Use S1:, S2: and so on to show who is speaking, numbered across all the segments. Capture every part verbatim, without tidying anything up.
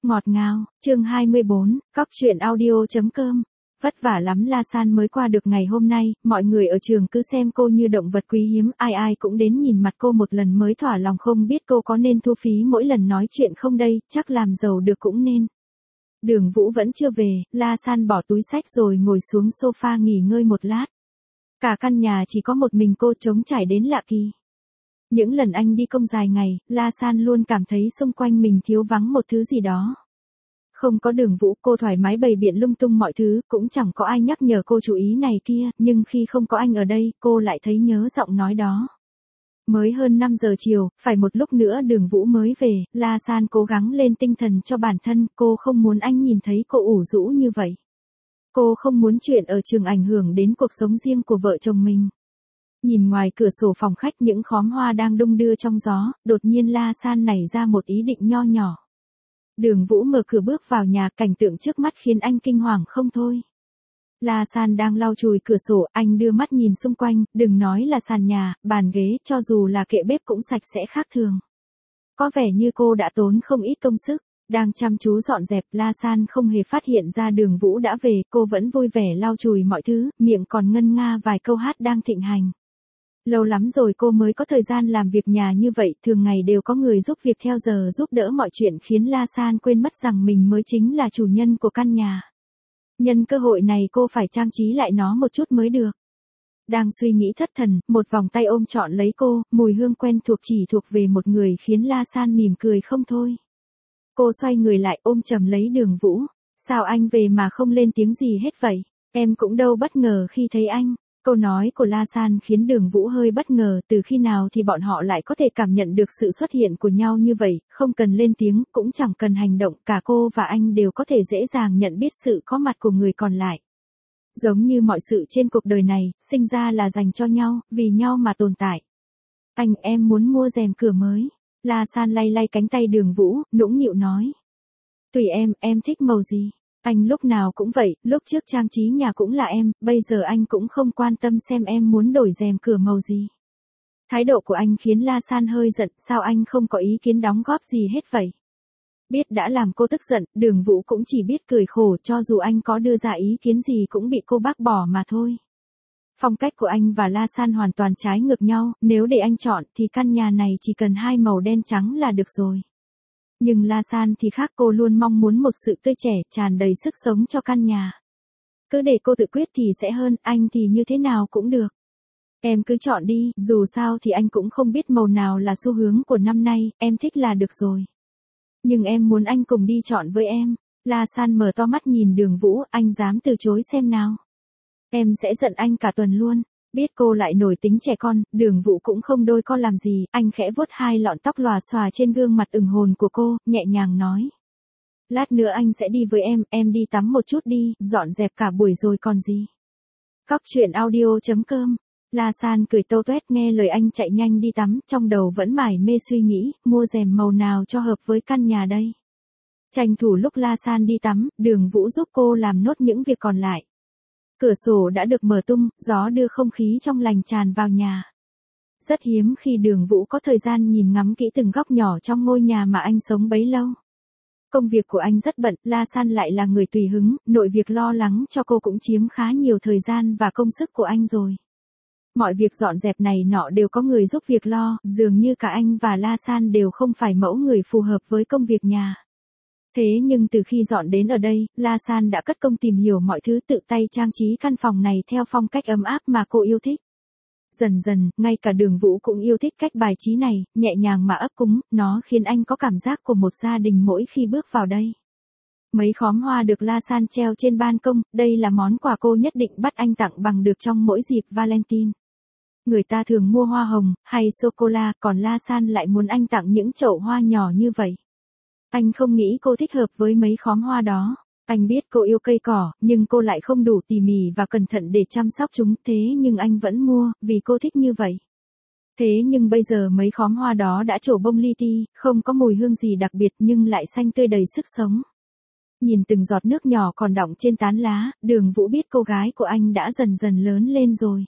S1: Ngọt ngào, chương hai mươi bốn, cóc truyện audio.com. Vất vả lắm La San mới qua được ngày hôm nay, mọi người ở trường cứ xem cô như động vật quý hiếm, ai ai cũng đến nhìn mặt cô một lần mới thỏa lòng, không biết cô có nên thu phí mỗi lần nói chuyện không đây, chắc làm giàu được cũng nên. Đường Vũ vẫn chưa về, La San bỏ túi xách rồi ngồi xuống sofa nghỉ ngơi một lát. Cả căn nhà chỉ có một mình cô trống trải đến lạ kỳ. Những lần anh đi công dài ngày, La San luôn cảm thấy xung quanh mình thiếu vắng một thứ gì đó. Không có Đường Vũ, cô thoải mái bày biện lung tung mọi thứ, cũng chẳng có ai nhắc nhở cô chú ý này kia, nhưng khi không có anh ở đây, cô lại thấy nhớ giọng nói đó. Mới hơn năm giờ chiều, phải một lúc nữa Đường Vũ mới về, La San cố gắng lên tinh thần cho bản thân, cô không muốn anh nhìn thấy cô ủ rũ như vậy. Cô không muốn chuyện ở trường ảnh hưởng đến cuộc sống riêng của vợ chồng mình. Nhìn ngoài cửa sổ phòng khách những khóm hoa đang đung đưa trong gió, đột nhiên La San nảy ra một ý định nho nhỏ. Đường Vũ mở cửa bước vào nhà, cảnh tượng trước mắt khiến anh kinh hoàng không thôi. La San đang lau chùi cửa sổ, anh đưa mắt nhìn xung quanh, đừng nói là sàn nhà, bàn ghế, cho dù là kệ bếp cũng sạch sẽ khác thường. Có vẻ như cô đã tốn không ít công sức. Đang chăm chú dọn dẹp, La San không hề phát hiện ra Đường Vũ đã về, cô vẫn vui vẻ lau chùi mọi thứ, miệng còn ngân nga vài câu hát đang thịnh hành. Lâu lắm rồi cô mới có thời gian làm việc nhà như vậy, thường ngày đều có người giúp việc theo giờ giúp đỡ mọi chuyện, khiến La San quên mất rằng mình mới chính là chủ nhân của căn nhà. Nhân cơ hội này cô phải trang trí lại nó một chút mới được. Đang suy nghĩ thất thần, một vòng tay ôm trọn lấy cô, mùi hương quen thuộc chỉ thuộc về một người khiến La San mỉm cười không thôi. Cô xoay người lại ôm chầm lấy Đường Vũ. Sao anh về mà không lên tiếng gì hết vậy? Em cũng đâu bất ngờ khi thấy anh. Câu nói của La San khiến Đường Vũ hơi bất ngờ, từ khi nào thì bọn họ lại có thể cảm nhận được sự xuất hiện của nhau như vậy, không cần lên tiếng, cũng chẳng cần hành động, cả cô và anh đều có thể dễ dàng nhận biết sự có mặt của người còn lại. Giống như mọi sự trên cuộc đời này, sinh ra là dành cho nhau, vì nhau mà tồn tại. Anh, em muốn mua rèm cửa mới. La San lay lay cánh tay Đường Vũ, nũng nịu nói. Tùy em, em thích màu gì? Anh lúc nào cũng vậy, lúc trước trang trí nhà cũng là em, bây giờ anh cũng không quan tâm xem em muốn đổi rèm cửa màu gì. Thái độ của anh khiến La San hơi giận, sao anh không có ý kiến đóng góp gì hết vậy? Biết đã làm cô tức giận, Đường Vũ cũng chỉ biết cười khổ, cho dù anh có đưa ra ý kiến gì cũng bị cô bác bỏ mà thôi. Phong cách của anh và La San hoàn toàn trái ngược nhau, nếu để anh chọn thì căn nhà này chỉ cần hai màu đen trắng là được rồi. Nhưng La San thì khác, cô luôn mong muốn một sự tươi trẻ, tràn đầy sức sống cho căn nhà. Cứ để cô tự quyết thì sẽ hơn, anh thì như thế nào cũng được. Em cứ chọn đi, dù sao thì anh cũng không biết màu nào là xu hướng của năm nay, em thích là được rồi. Nhưng em muốn anh cùng đi chọn với em. La San mở to mắt nhìn Đường Vũ, anh dám từ chối xem nào. Em sẽ giận anh cả tuần luôn. Biết cô lại nổi tính trẻ con, Đường Vũ cũng không đôi co làm gì, anh khẽ vuốt hai lọn tóc lòa xòa trên gương mặt ửng hồn của cô, nhẹ nhàng nói. Lát nữa anh sẽ đi với em, em đi tắm một chút đi, dọn dẹp cả buổi rồi còn gì. Cóc truyện audio.com. La San cười tâu tuét nghe lời anh chạy nhanh đi tắm, trong đầu vẫn mải mê suy nghĩ, mua rèm màu nào cho hợp với căn nhà đây. Tranh thủ lúc La San đi tắm, Đường Vũ giúp cô làm nốt những việc còn lại. Cửa sổ đã được mở tung, gió đưa không khí trong lành tràn vào nhà. Rất hiếm khi Đường Vũ có thời gian nhìn ngắm kỹ từng góc nhỏ trong ngôi nhà mà anh sống bấy lâu. Công việc của anh rất bận, La San lại là người tùy hứng, nội việc lo lắng cho cô cũng chiếm khá nhiều thời gian và công sức của anh rồi. Mọi việc dọn dẹp này nọ đều có người giúp việc lo, dường như cả anh và La San đều không phải mẫu người phù hợp với công việc nhà. Thế nhưng từ khi dọn đến ở đây, La San đã cất công tìm hiểu mọi thứ, tự tay trang trí căn phòng này theo phong cách ấm áp mà cô yêu thích. Dần dần, ngay cả Đường Vũ cũng yêu thích cách bài trí này, nhẹ nhàng mà ấp cúng, nó khiến anh có cảm giác của một gia đình mỗi khi bước vào đây. Mấy khóm hoa được La San treo trên ban công, đây là món quà cô nhất định bắt anh tặng bằng được trong mỗi dịp Valentine. Người ta thường mua hoa hồng, hay sô-cô-la, còn La San lại muốn anh tặng những chậu hoa nhỏ như vậy. Anh không nghĩ cô thích hợp với mấy khóm hoa đó. Anh biết cô yêu cây cỏ, nhưng cô lại không đủ tỉ mỉ và cẩn thận để chăm sóc chúng, thế nhưng anh vẫn mua, vì cô thích như vậy. Thế nhưng bây giờ mấy khóm hoa đó đã trổ bông li ti, không có mùi hương gì đặc biệt nhưng lại xanh tươi đầy sức sống. Nhìn từng giọt nước nhỏ còn đọng trên tán lá, Đường Vũ biết cô gái của anh đã dần dần lớn lên rồi.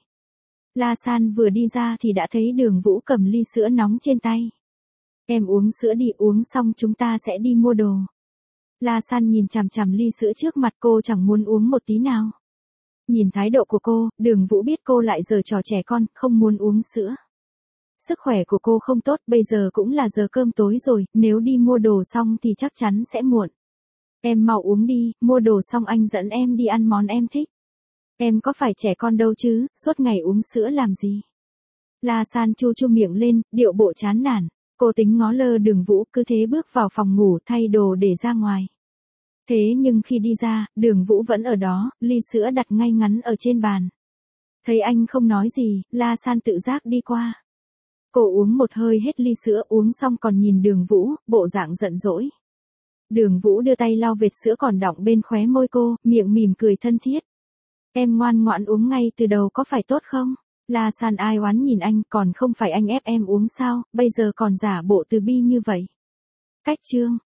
S1: La San vừa đi ra thì đã thấy Đường Vũ cầm ly sữa nóng trên tay. Em uống sữa đi, uống xong chúng ta sẽ đi mua đồ. La San nhìn chằm chằm ly sữa trước mặt cô chẳng muốn uống một tí nào. Nhìn thái độ của cô, Đường Vũ biết cô lại giở trò trẻ con, không muốn uống sữa. Sức khỏe của cô không tốt, bây giờ cũng là giờ cơm tối rồi, nếu đi mua đồ xong thì chắc chắn sẽ muộn. Em mau uống đi, mua đồ xong anh dẫn em đi ăn món em thích. Em có phải trẻ con đâu chứ, suốt ngày uống sữa làm gì? La San chu chu miệng lên, điệu bộ chán nản. Cô tính ngó lơ Đường Vũ, cứ thế bước vào phòng ngủ thay đồ để ra ngoài. Thế nhưng khi đi ra, Đường Vũ vẫn ở đó, ly sữa đặt ngay ngắn ở trên bàn. Thấy anh không nói gì, La San tự giác đi qua. Cô uống một hơi hết ly sữa, uống xong còn nhìn Đường Vũ, bộ dạng giận dỗi. Đường Vũ đưa tay lau vệt sữa còn đọng bên khóe môi cô, miệng mỉm cười thân thiết. Em ngoan ngoãn uống ngay từ đầu có phải tốt không? La San ai oán nhìn anh, còn không phải anh ép em uống sao, bây giờ còn giả bộ từ bi như vậy. Cách chương